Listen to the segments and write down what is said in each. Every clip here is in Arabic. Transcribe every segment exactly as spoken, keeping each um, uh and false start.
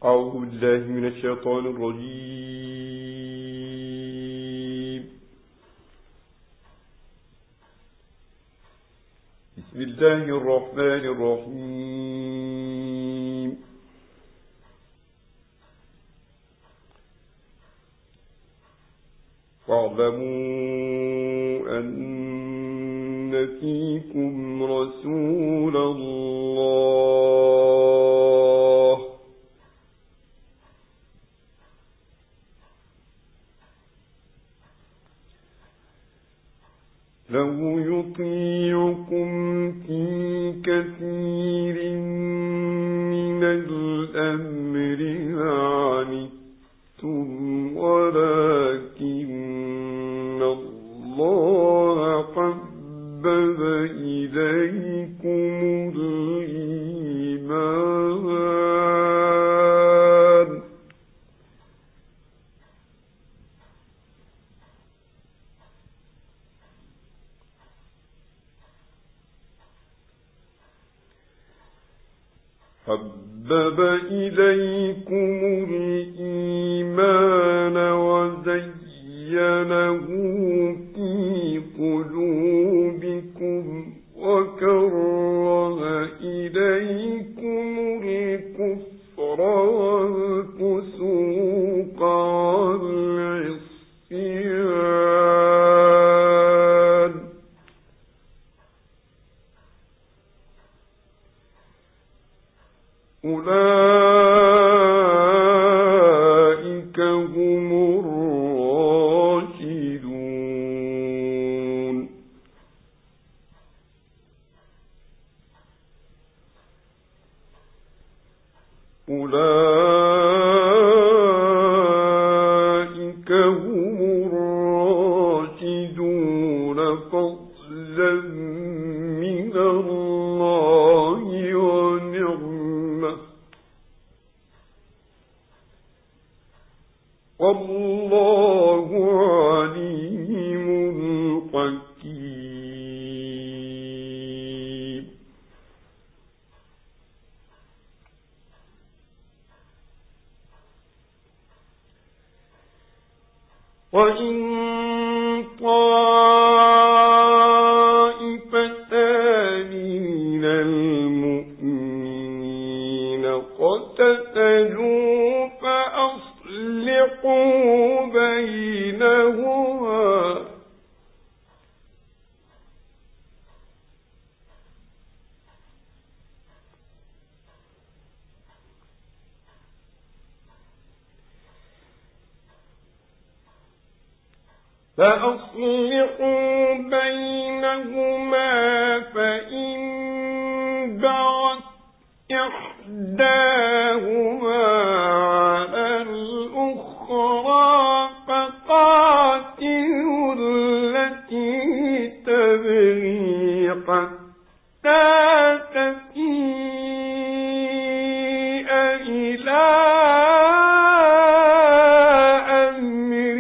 أعوذ بالله من الشيطان الرجيم. بسم الله الرحمن الرحيم. واعلموا أن فيكم رسول الله لو يطيعكم في كثير من الأمر لعنتم ولكن الله حبب إليكم الإيمان حبب إليكم الإيمان وزينه في قلوبكم وكره إليكم الكفر والفسوق والعصيان أولئك هم الراشدون. أولئك هم الراشدون فضلا من الله ونعمة والله عليم حكيم. وإن طائفتان من المؤمنين اقتتلوا فأصلحوا بينهما فأصلحوا بينهما فإن بغت إحداهما على الأخرى فقاتلوا التي تبغي حتى تفيء إلى أمر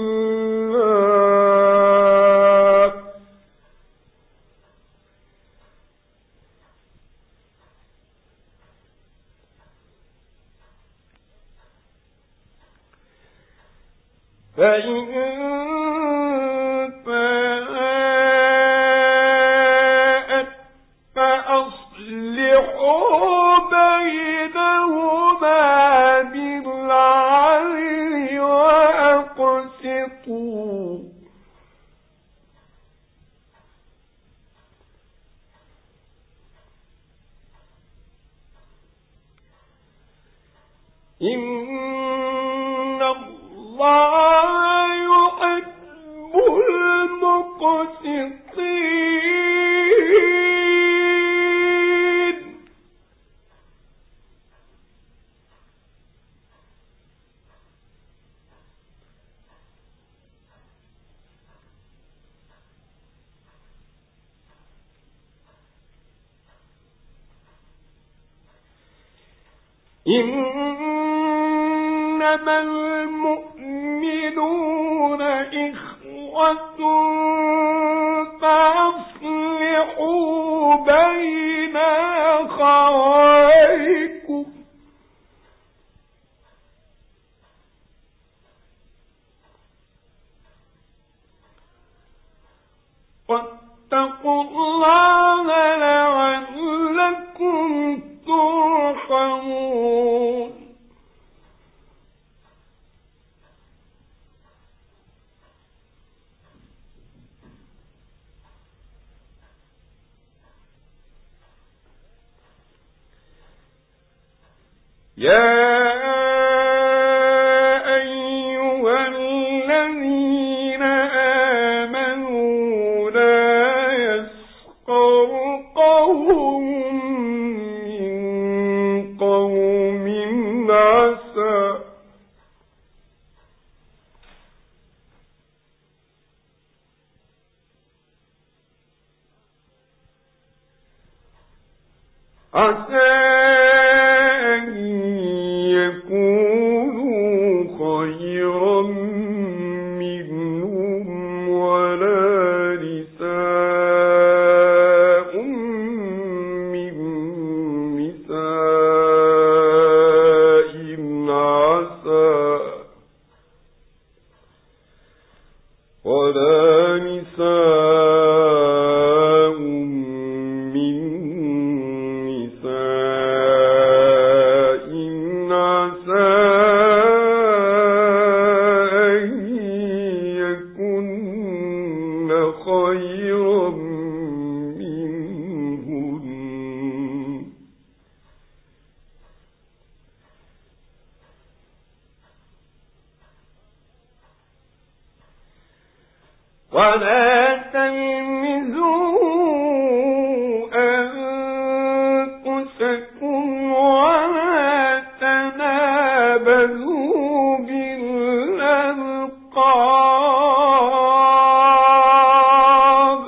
الله فإن فاءت فأصلحوا بينهما بالعدل وأقسطوا إن الله يحب المقسطين. إنما المؤمنون إخوة فأصلحوا بين أخويكم يا أيها الذين آمنوا لا يسخر قوم من قوم عسى عسى ولا تلمزوا أنفسكم ولا تنابزوا بالألقاب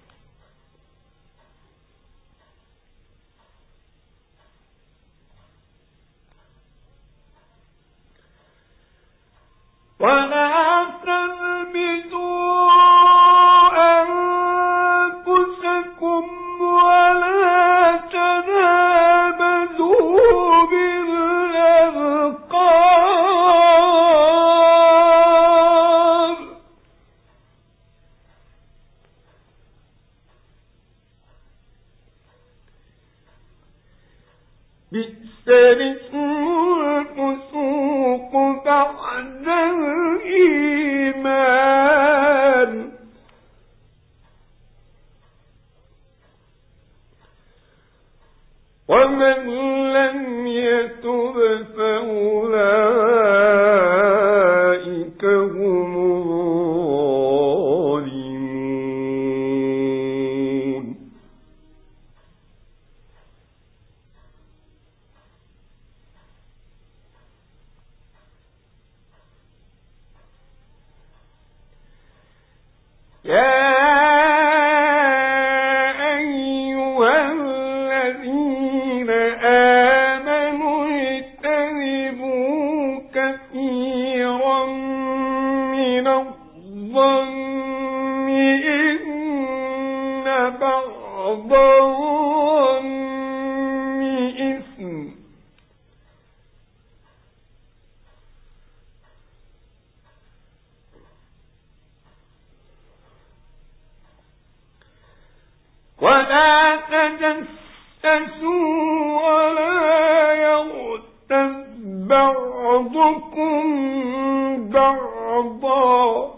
ولا تلمزوا بئس الاسم الفسوق بعد الإيمان ومن لم يتب فأولئك هم الظالمون يا أيها الذين آمنوا اجتنبوا كثيرا من الظن إن بعض الظن إثم ولا تجسسوا ولا يغتب بعضكم بعضا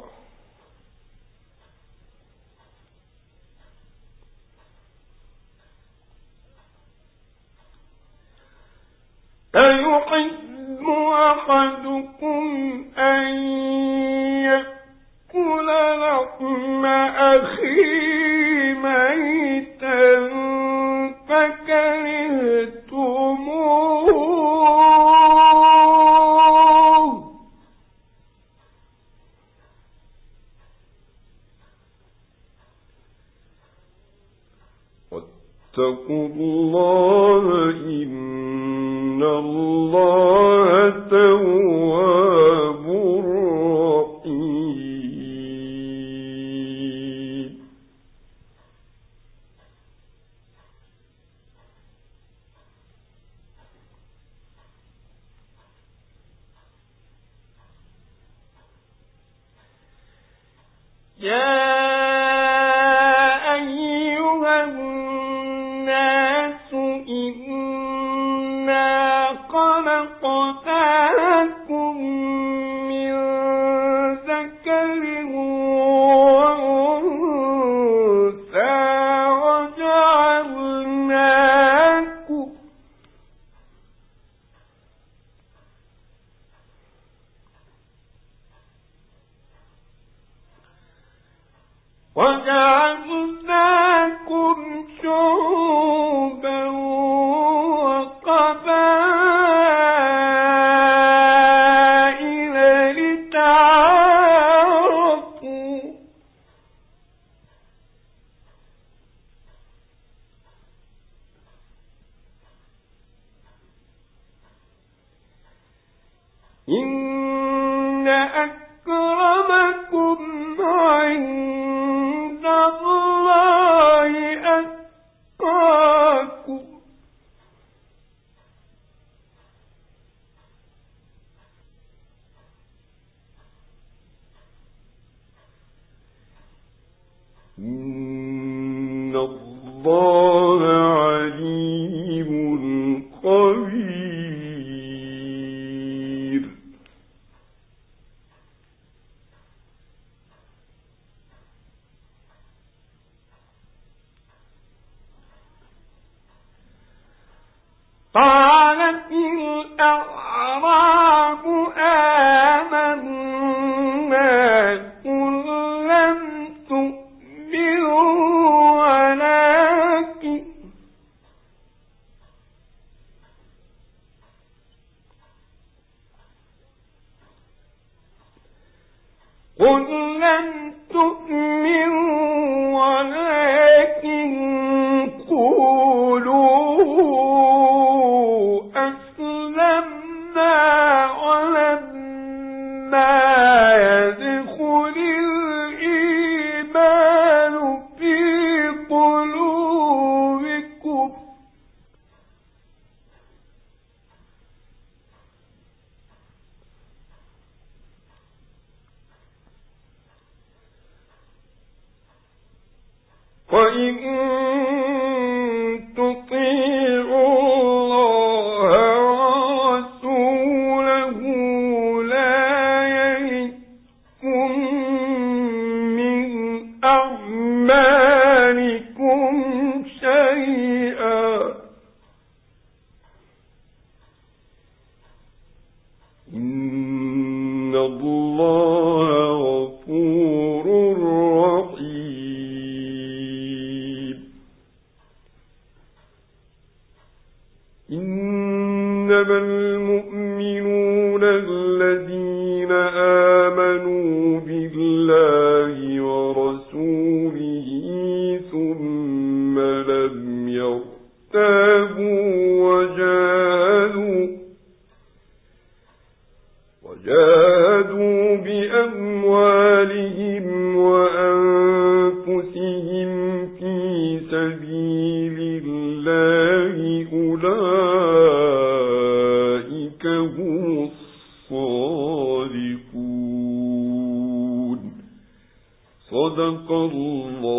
أيحب أحدكم أن يأكل لحم أخيه ميتا فكرهتموه واتقوا الله إن الله تواب رحيم يا أيها الناس إنا خلقناكم من ذكر وأنثى وجعلناكم وجعلناكم شعوبا وقبائل لتعارفوا إن أكرمكم عند الله أتقاكم إن الله عليم خبير. قالت الأعراب آمنا قل لم تؤمنوا ولكن قل لم تؤمنوا ولكن قولوا أسلمنا ولما يدخل الإيمان في قلوبكم وإن تطيعوا الله ورسوله لا يلدكم من أعمالكم شيئا إن الله غفور رحيم. إنما المؤمنون الذين آمنوا بالله ورسوله ثم لم يرتابوا وجاهدوا وجاهدوا بأموالهم وأنفسهم في سبيل الله أولئك هم الصادقون. صدق الله